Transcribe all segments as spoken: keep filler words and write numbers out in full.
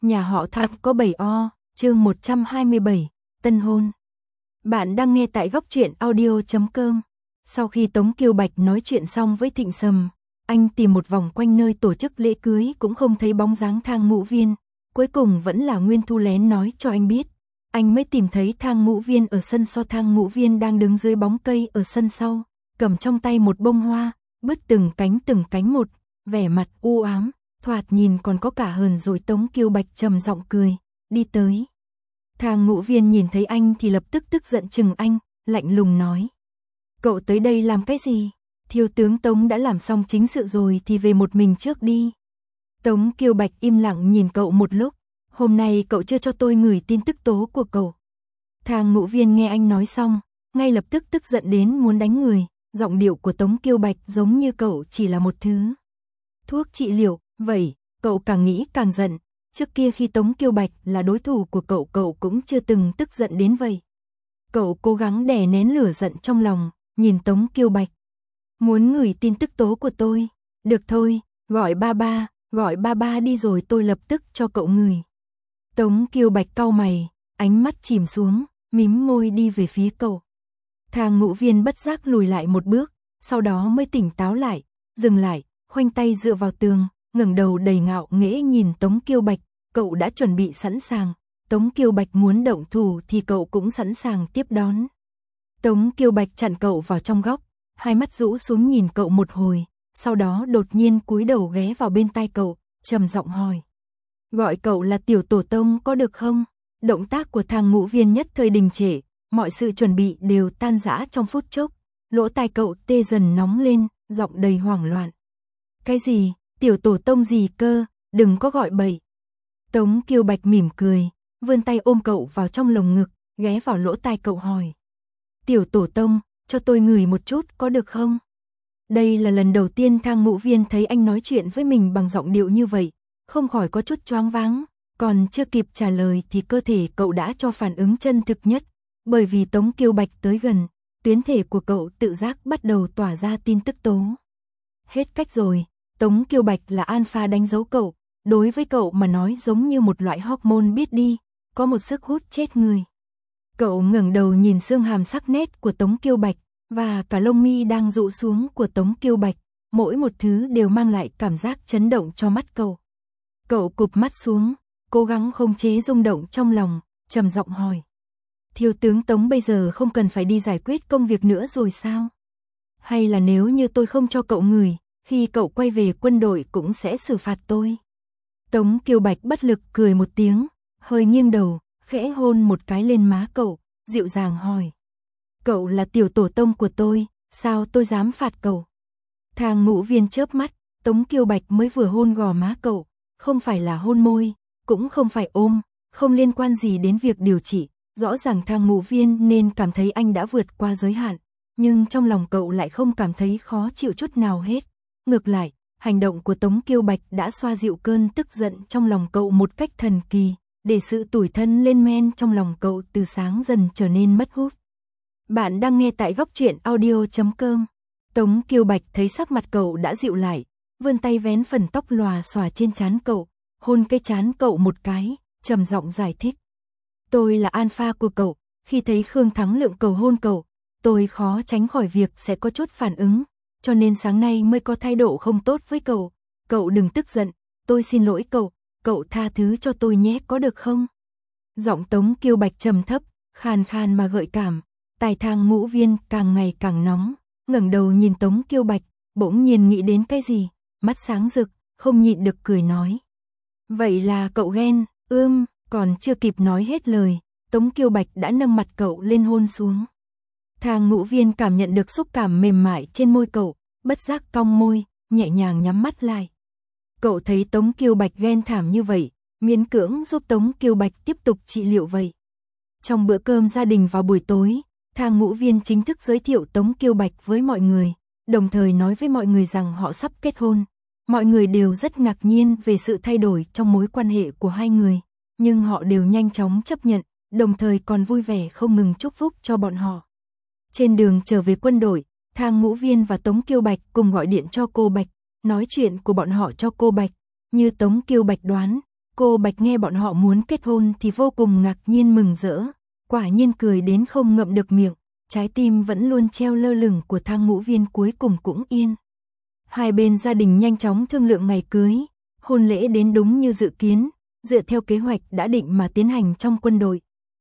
Nhà họ Thang có bảy o, chương một trăm hai mươi bảy, tân hôn. Bạn đang nghe tại góc truyện audio chấm com. Sau khi Tống Kiều Bạch nói chuyện xong với Thịnh Sầm, anh tìm một vòng quanh nơi tổ chức lễ cưới cũng không thấy bóng dáng Thang Ngũ Viên. Cuối cùng vẫn là Nguyên Thu lén nói cho anh biết. Anh mới tìm thấy Thang Ngũ Viên ở sân sau. Thang Ngũ Viên đang đứng dưới bóng cây ở sân sau, cầm trong tay một bông hoa, bứt từng cánh từng cánh một, vẻ mặt u ám, thoạt nhìn còn có cả hờn dỗi. Tống Kiều Bạch trầm giọng cười, đi tới. Thang Ngũ Viên nhìn thấy anh thì lập tức tức giận chừng anh, lạnh lùng nói. Cậu tới đây làm cái gì? Thiếu tướng Tống đã làm xong chính sự rồi thì về một mình trước đi. Tống Kiều Bạch im lặng nhìn cậu một lúc. Hôm nay cậu chưa cho tôi gửi tin tức tố của cậu. Thang Ngũ Viên nghe anh nói xong, ngay lập tức tức giận đến muốn đánh người. Giọng điệu của Tống Kiều Bạch giống như cậu chỉ là một thứ thuốc trị liệu. Vậy, cậu càng nghĩ càng giận. Trước kia khi Tống Kiều Bạch là đối thủ của cậu, cậu cũng chưa từng tức giận đến vậy. Cậu cố gắng đè nén lửa giận trong lòng, nhìn Tống Kiều Bạch. Muốn gửi tin tức tố của tôi? Được thôi, gọi ba ba, gọi ba ba đi rồi tôi lập tức cho cậu gửi. Tống Kiều Bạch cau mày, ánh mắt chìm xuống, mím môi đi về phía cậu. Thang Ngũ Viên bất giác lùi lại một bước, sau đó mới tỉnh táo lại, dừng lại, khoanh tay dựa vào tường, ngẩng đầu đầy ngạo nghễ nhìn Tống Kiều Bạch. Cậu đã chuẩn bị sẵn sàng, Tống Kiều Bạch muốn động thủ thì cậu cũng sẵn sàng tiếp đón. Tống Kiều Bạch chặn cậu vào trong góc, hai mắt rũ xuống nhìn cậu một hồi, sau đó đột nhiên cúi đầu ghé vào bên tai cậu, trầm giọng hỏi. Gọi cậu là tiểu tổ tông có được không? Động tác của Thang Ngũ Viên nhất thời đình trệ, mọi sự chuẩn bị đều tan rã trong phút chốc. Lỗ tai cậu tê dần nóng lên, giọng đầy hoảng loạn. Cái gì? Tiểu tổ tông gì cơ? Đừng có gọi bậy. Tống Kiều Bạch mỉm cười, vươn tay ôm cậu vào trong lồng ngực, ghé vào lỗ tai cậu hỏi. Tiểu tổ tông, cho tôi ngửi một chút có được không? Đây là lần đầu tiên Thang Ngũ Viên thấy anh nói chuyện với mình bằng giọng điệu như vậy, không khỏi có chút choáng váng, còn chưa kịp trả lời thì cơ thể cậu đã cho phản ứng chân thực nhất, bởi vì Tống Kiều Bạch tới gần, tuyến thể của cậu tự giác bắt đầu tỏa ra tin tức tố. Hết cách rồi, Tống Kiều Bạch là alpha đánh dấu cậu, đối với cậu mà nói giống như một loại hormone biết đi, có một sức hút chết người. Cậu ngẩng đầu nhìn xương hàm sắc nét của Tống Kiều Bạch, và cả lông mi đang rũ xuống của Tống Kiều Bạch, mỗi một thứ đều mang lại cảm giác chấn động cho mắt cậu. Cậu cụp mắt xuống, cố gắng khống chế rung động trong lòng, trầm giọng hỏi. Thiếu tướng Tống bây giờ không cần phải đi giải quyết công việc nữa rồi sao? Hay là nếu như tôi không cho cậu ngửi, khi cậu quay về quân đội cũng sẽ xử phạt tôi? Tống Kiều Bạch bất lực cười một tiếng, hơi nghiêng đầu, khẽ hôn một cái lên má cậu, dịu dàng hỏi. Cậu là tiểu tổ tông của tôi, sao tôi dám phạt cậu? Thang Ngũ Viên chớp mắt, Tống Kiều Bạch mới vừa hôn gò má cậu, không phải là hôn môi, cũng không phải ôm, không liên quan gì đến việc điều trị. Rõ ràng Thang Ngũ Viên nên cảm thấy anh đã vượt qua giới hạn, nhưng trong lòng cậu lại không cảm thấy khó chịu chút nào hết. Ngược lại, hành động của Tống Kiều Bạch đã xoa dịu cơn tức giận trong lòng cậu một cách thần kỳ, để sự tủi thân lên men trong lòng cậu từ sáng dần trở nên mất hút. Bạn đang nghe tại góc truyện audio chấm com. Tống Kiều Bạch thấy sắc mặt cậu đã dịu lại, vươn tay vén phần tóc lòa xòa trên trán cậu, hôn cái trán cậu một cái, trầm giọng giải thích. Tôi là alpha của cậu, khi thấy Khương Thắng Lượng cầu hôn cậu, tôi khó tránh khỏi việc sẽ có chút phản ứng, cho nên sáng nay mới có thái độ không tốt với cậu. Cậu đừng tức giận, tôi xin lỗi cậu, cậu tha thứ cho tôi nhé có được không? Giọng Tống Kiều Bạch trầm thấp, khàn khàn mà gợi cảm, tai Thang Ngũ Viên càng ngày càng nóng, ngẩng đầu nhìn Tống Kiều Bạch, bỗng nhiên nghĩ đến cái gì, mắt sáng rực, không nhịn được cười nói. Vậy là cậu ghen, ưm, còn chưa kịp nói hết lời, Tống Kiều Bạch đã nâng mặt cậu lên hôn xuống. Thang Ngũ Viên cảm nhận được xúc cảm mềm mại trên môi cậu, bất giác cong môi, nhẹ nhàng nhắm mắt lại. Cậu thấy Tống Kiều Bạch ghen thảm như vậy, miễn cưỡng giúp Tống Kiều Bạch tiếp tục trị liệu vậy. Trong bữa cơm gia đình vào buổi tối, Thang Ngũ Viên chính thức giới thiệu Tống Kiều Bạch với mọi người, đồng thời nói với mọi người rằng họ sắp kết hôn. Mọi người đều rất ngạc nhiên về sự thay đổi trong mối quan hệ của hai người, nhưng họ đều nhanh chóng chấp nhận, đồng thời còn vui vẻ không ngừng chúc phúc cho bọn họ. Trên đường trở về quân đội, Thang Ngũ Viên và Tống Kiều Bạch cùng gọi điện cho cô Bạch, nói chuyện của bọn họ cho cô Bạch. Như Tống Kiều Bạch đoán, Cô Bạch nghe bọn họ muốn kết hôn thì vô cùng ngạc nhiên mừng rỡ, quả nhiên cười đến không ngậm được miệng, trái tim vẫn luôn treo lơ lửng của Thang Ngũ Viên cuối cùng cũng yên. Hai bên gia đình nhanh chóng thương lượng ngày cưới, hôn lễ đến đúng như dự kiến, dựa theo kế hoạch đã định mà tiến hành trong quân đội.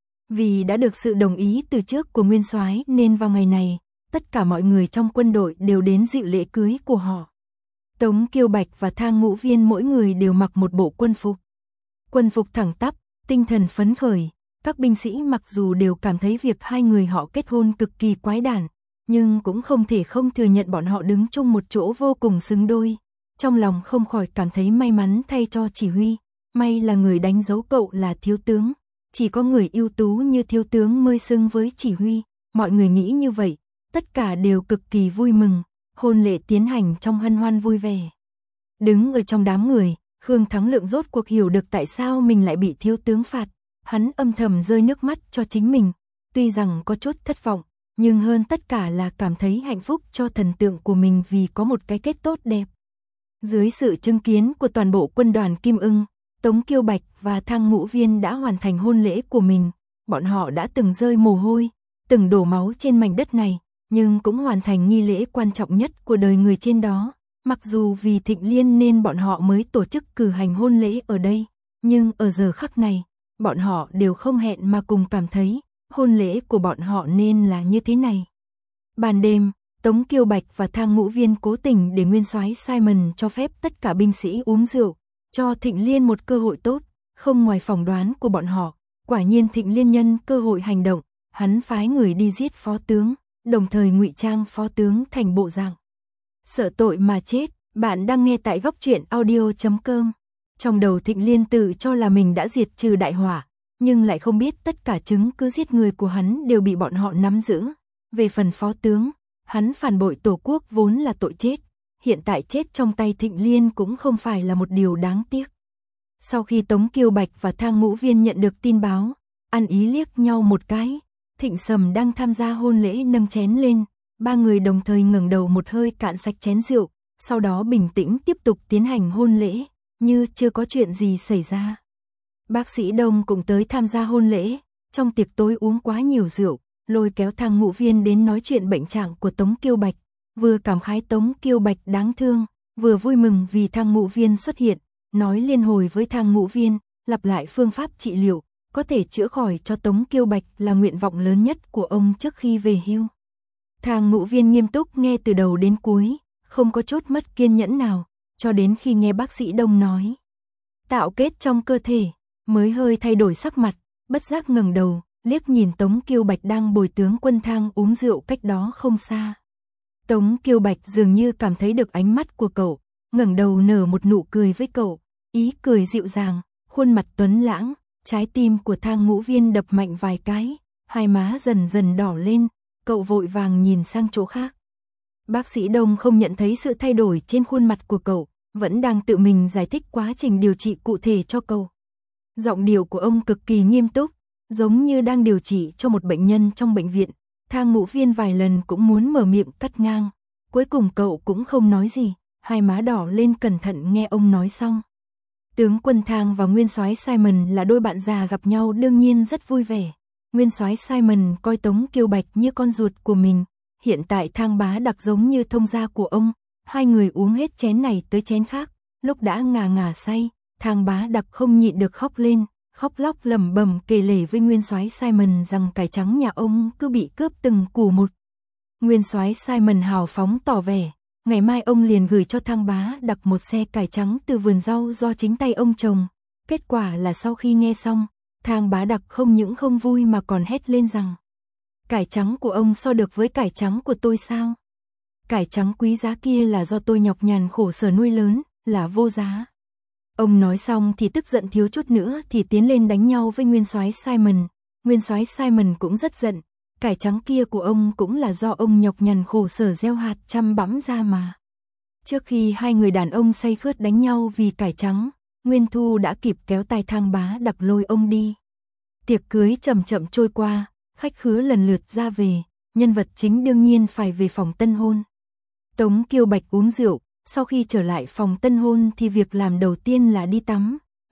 Vì đã được sự đồng ý từ trước của Nguyên Soái nên vào ngày này, tất cả mọi người trong quân đội đều đến dự lễ cưới của họ. Tống Kiêu Bạch và Thang Ngũ Viên mỗi người đều mặc một bộ quân phục. Quân phục thẳng tắp, tinh thần phấn khởi, các binh sĩ mặc dù đều cảm thấy việc hai người họ kết hôn cực kỳ quái đản, nhưng cũng không thể không thừa nhận bọn họ đứng chung một chỗ vô cùng xứng đôi. Trong lòng không khỏi cảm thấy may mắn thay cho chỉ huy, may là người đánh dấu cậu là thiếu tướng, chỉ có người ưu tú như thiếu tướng mới xứng với chỉ huy, mọi người nghĩ như vậy, tất cả đều cực kỳ vui mừng, hôn lễ tiến hành trong hân hoan vui vẻ. Đứng ở trong đám người, Khương Thắng Lượng rốt cuộc hiểu được tại sao mình lại bị thiếu tướng phạt, hắn âm thầm rơi nước mắt cho chính mình, tuy rằng có chút thất vọng, nhưng hơn tất cả là cảm thấy hạnh phúc cho thần tượng của mình vì có một cái kết tốt đẹp. Dưới sự chứng kiến của toàn bộ quân đoàn Kim Ưng, Tống Kiêu Bạch và Thang Ngũ Viên đã hoàn thành hôn lễ của mình, bọn họ đã từng rơi mồ hôi, từng đổ máu trên mảnh đất này, nhưng cũng hoàn thành nghi lễ quan trọng nhất của đời người trên đó. Mặc dù vì Thịnh Liên nên bọn họ mới tổ chức cử hành hôn lễ ở đây, nhưng ở giờ khắc này, bọn họ đều không hẹn mà cùng cảm thấy, hôn lễ của bọn họ nên là như thế này. Ban đêm, Tống Kiêu Bạch và Thang Ngũ Viên cố tình để Nguyên Soái Simon cho phép tất cả binh sĩ uống rượu, cho Thịnh Liên một cơ hội tốt, không ngoài phỏng đoán của bọn họ, quả nhiên Thịnh Liên nhân cơ hội hành động, hắn phái người đi giết phó tướng, đồng thời ngụy trang phó tướng thành bộ dạng sợ tội mà chết. Bạn đang nghe tại góc truyện audio chấm com. Trong đầu Thịnh Liên tự cho là mình đã diệt trừ đại hỏa, nhưng lại không biết tất cả chứng cứ giết người của hắn đều bị bọn họ nắm giữ. Về phần phó tướng, hắn phản bội tổ quốc vốn là tội chết, hiện tại chết trong tay Thịnh Liên cũng không phải là một điều đáng tiếc. Sau khi Tống Kiêu Bạch và Thang Ngũ Viên nhận được tin báo, ăn ý liếc nhau một cái, Thịnh Sầm đang tham gia hôn lễ nâng chén lên, ba người đồng thời ngẩng đầu một hơi cạn sạch chén rượu, sau đó bình tĩnh tiếp tục tiến hành hôn lễ, như chưa có chuyện gì xảy ra. Bác sĩ Đông cũng tới tham gia hôn lễ, trong tiệc tối uống quá nhiều rượu, lôi kéo Thang Ngũ Viên đến nói chuyện bệnh trạng của Tống Kiêu Bạch, vừa cảm khái Tống Kiêu Bạch đáng thương, vừa vui mừng vì Thang Ngũ Viên xuất hiện, nói liên hồi với Thang Ngũ Viên, lặp lại phương pháp trị liệu, có thể chữa khỏi cho Tống Kiêu Bạch là nguyện vọng lớn nhất của ông trước khi về hưu. Thang Ngũ Viên nghiêm túc nghe từ đầu đến cuối, không có chút mất kiên nhẫn nào, cho đến khi nghe bác sĩ Đông nói tạo kết trong cơ thể, mới hơi thay đổi sắc mặt, bất giác ngẩng đầu, liếc nhìn Tống Kiêu Bạch đang bồi tướng quân Thang uống rượu cách đó không xa. Tống Kiêu Bạch dường như cảm thấy được ánh mắt của cậu, ngẩng đầu nở một nụ cười với cậu, ý cười dịu dàng, khuôn mặt tuấn lãng, trái tim của Thang Ngũ Viên đập mạnh vài cái, hai má dần dần đỏ lên, cậu vội vàng nhìn sang chỗ khác. Bác sĩ Đông không nhận thấy sự thay đổi trên khuôn mặt của cậu, vẫn đang tự mình giải thích quá trình điều trị cụ thể cho cậu. Giọng điệu của ông cực kỳ nghiêm túc, giống như đang điều trị cho một bệnh nhân trong bệnh viện. Thang Ngũ Viên vài lần cũng muốn mở miệng cắt ngang, cuối cùng cậu cũng không nói gì, hai má đỏ lên cẩn thận nghe ông nói xong. Tướng quân Thang và Nguyên Soái Simon là đôi bạn già gặp nhau đương nhiên rất vui vẻ. Nguyên Soái Simon coi Tống Kiêu Bạch như con ruột của mình, hiện tại Thang Bá Đặc giống như thông gia của ông, hai người uống hết chén này tới chén khác, lúc đã ngà ngà say, Thang Bá Đặc không nhịn được khóc lên, khóc lóc lẩm bẩm kể lể với Nguyên Soái Simon rằng cải trắng nhà ông cứ bị cướp từng củ một. Nguyên Soái Simon hào phóng tỏ vẻ, ngày mai ông liền gửi cho Thang Bá Đặc một xe cải trắng từ vườn rau do chính tay ông trồng. Kết quả là sau khi nghe xong, Thang Bá Đặc không những không vui mà còn hét lên rằng cải trắng của ông so được với cải trắng của tôi sao? Cải trắng quý giá kia là do tôi nhọc nhằn khổ sở nuôi lớn, là vô giá. Ông nói xong thì tức giận thiếu chút nữa thì tiến lên đánh nhau với Nguyên Soái Simon. Nguyên Soái Simon cũng rất giận, cải trắng kia của ông cũng là do ông nhọc nhằn khổ sở gieo hạt chăm bẵm ra mà. Trước khi hai người đàn ông say khướt đánh nhau vì cải trắng, Nguyên Thu đã kịp kéo tay Thang Bá Đặc lôi ông đi. Tiệc cưới chậm chậm trôi qua, khách khứa lần lượt ra về, nhân vật chính đương nhiên phải về phòng tân hôn. Tống Kiêu Bạch uống rượu, sau khi trở lại phòng tân hôn thì việc làm đầu tiên là đi tắm,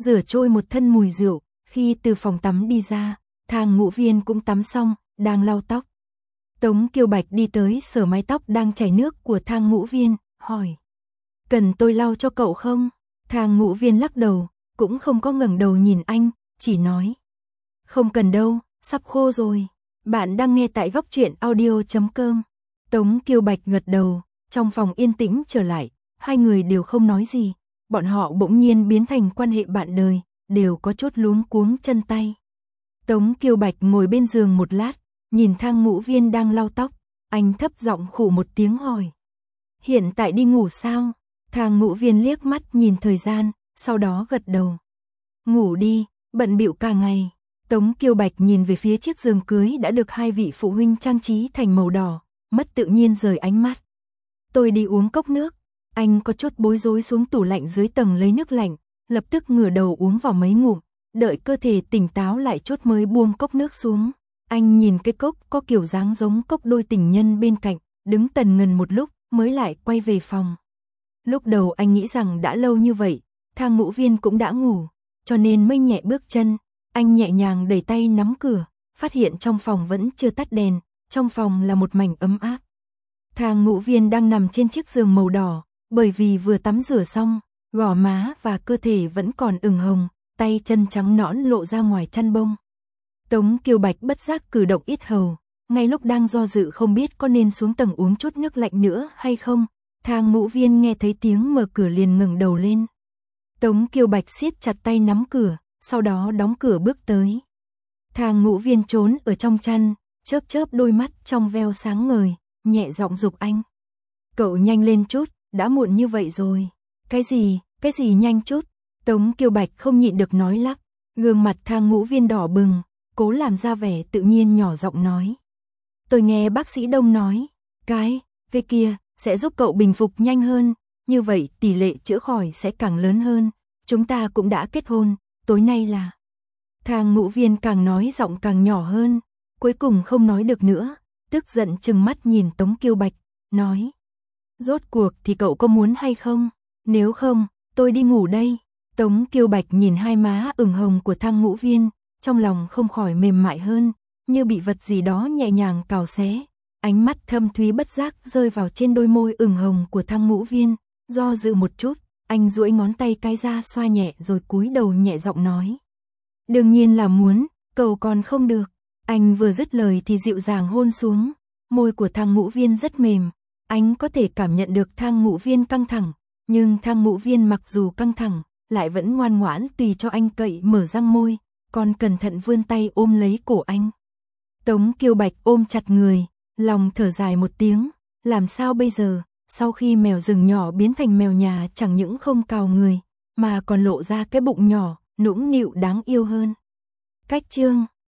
rửa trôi một thân mùi rượu, khi từ phòng tắm đi ra, Thang Ngũ Viên cũng tắm xong, đang lau tóc. Tống Kiều Bạch đi tới sờ mái tóc đang chảy nước của Thang Ngũ Viên, hỏi. Cần tôi lau cho cậu không? Thang Ngũ Viên lắc đầu, cũng không có ngẩng đầu nhìn anh, chỉ nói. Không cần đâu, sắp khô rồi. Bạn đang nghe tại góc truyện audio chấm com. Tống Kiều Bạch gật đầu, trong phòng yên tĩnh trở lại, hai người đều không nói gì. Bọn họ bỗng nhiên biến thành quan hệ bạn đời, đều có chút luống cuống chân tay. Tống Kiều Bạch ngồi bên giường một lát, nhìn Thang Ngũ Viên đang lau tóc, anh thấp giọng khụ một tiếng hỏi. Hiện tại đi ngủ sao? Thang Ngũ Viên liếc mắt nhìn thời gian, sau đó gật đầu. Ngủ đi, bận bịu cả ngày. Tống Kiều Bạch nhìn về phía chiếc giường cưới đã được hai vị phụ huynh trang trí thành màu đỏ, mất tự nhiên rời ánh mắt. Tôi đi uống cốc nước. Anh có chút bối rối xuống tủ lạnh dưới tầng lấy nước lạnh, lập tức ngửa đầu uống vào mấy ngụm, đợi cơ thể tỉnh táo lại chút mới buông cốc nước xuống. Anh nhìn cái cốc có kiểu dáng giống cốc đôi tình nhân bên cạnh, đứng tần ngần một lúc mới lại quay về phòng. Lúc đầu anh nghĩ rằng đã lâu như vậy, Thang Ngũ Viên cũng đã ngủ, cho nên mới nhẹ bước chân. Anh nhẹ nhàng đẩy tay nắm cửa, phát hiện trong phòng vẫn chưa tắt đèn, trong phòng là một mảnh ấm áp. Thang Ngũ Viên đang nằm trên chiếc giường màu đỏ, bởi vì vừa tắm rửa xong, gò má và cơ thể vẫn còn ửng hồng, tay chân trắng nõn lộ ra ngoài chăn bông. Tống Kiều Bạch bất giác cử động yết hầu, ngay lúc đang do dự không biết có nên xuống tầng uống chút nước lạnh nữa hay không, Thang Ngũ Viên nghe thấy tiếng mở cửa liền ngẩng đầu lên. Tống Kiều Bạch siết chặt tay nắm cửa, sau đó đóng cửa bước tới. Thang Ngũ Viên trốn ở trong chăn, chớp chớp đôi mắt trong veo sáng ngời, nhẹ giọng giục anh. Cậu nhanh lên chút, đã muộn như vậy rồi. Cái gì, cái gì nhanh chút? Tống Kiều Bạch không nhịn được nói lắp, gương mặt Thang Ngũ Viên đỏ bừng, cố làm ra vẻ tự nhiên nhỏ giọng nói. Tôi nghe bác sĩ Đông nói, cái, cái kia, sẽ giúp cậu bình phục nhanh hơn, như vậy tỷ lệ chữa khỏi sẽ càng lớn hơn, chúng ta cũng đã kết hôn, tối nay là... Thang Ngũ Viên càng nói giọng càng nhỏ hơn, cuối cùng không nói được nữa, tức giận trừng mắt nhìn Tống Kiều Bạch, nói. Rốt cuộc thì cậu có muốn hay không? Nếu không, tôi đi ngủ đây. Tống Kiều Bạch nhìn hai má ửng hồng của Thang Ngũ Viên, trong lòng không khỏi mềm mại hơn, như bị vật gì đó nhẹ nhàng cào xé. Ánh mắt thâm thúy bất giác rơi vào trên đôi môi ửng hồng của Thang Ngũ Viên, do dự một chút, anh duỗi ngón tay cái ra xoa nhẹ rồi cúi đầu nhẹ giọng nói. Đương nhiên là muốn, cầu còn không được. Anh vừa dứt lời thì dịu dàng hôn xuống, môi của Thang Ngũ Viên rất mềm, anh có thể cảm nhận được Thang Ngũ Viên căng thẳng, nhưng Thang Ngũ Viên mặc dù căng thẳng, lại vẫn ngoan ngoãn tùy cho anh cậy mở răng môi, còn cẩn thận vươn tay ôm lấy cổ anh. Tống Kiều Bạch ôm chặt người, lòng thở dài một tiếng, làm sao bây giờ, sau khi mèo rừng nhỏ biến thành mèo nhà chẳng những không cào người, mà còn lộ ra cái bụng nhỏ, nũng nịu đáng yêu hơn. Cách chương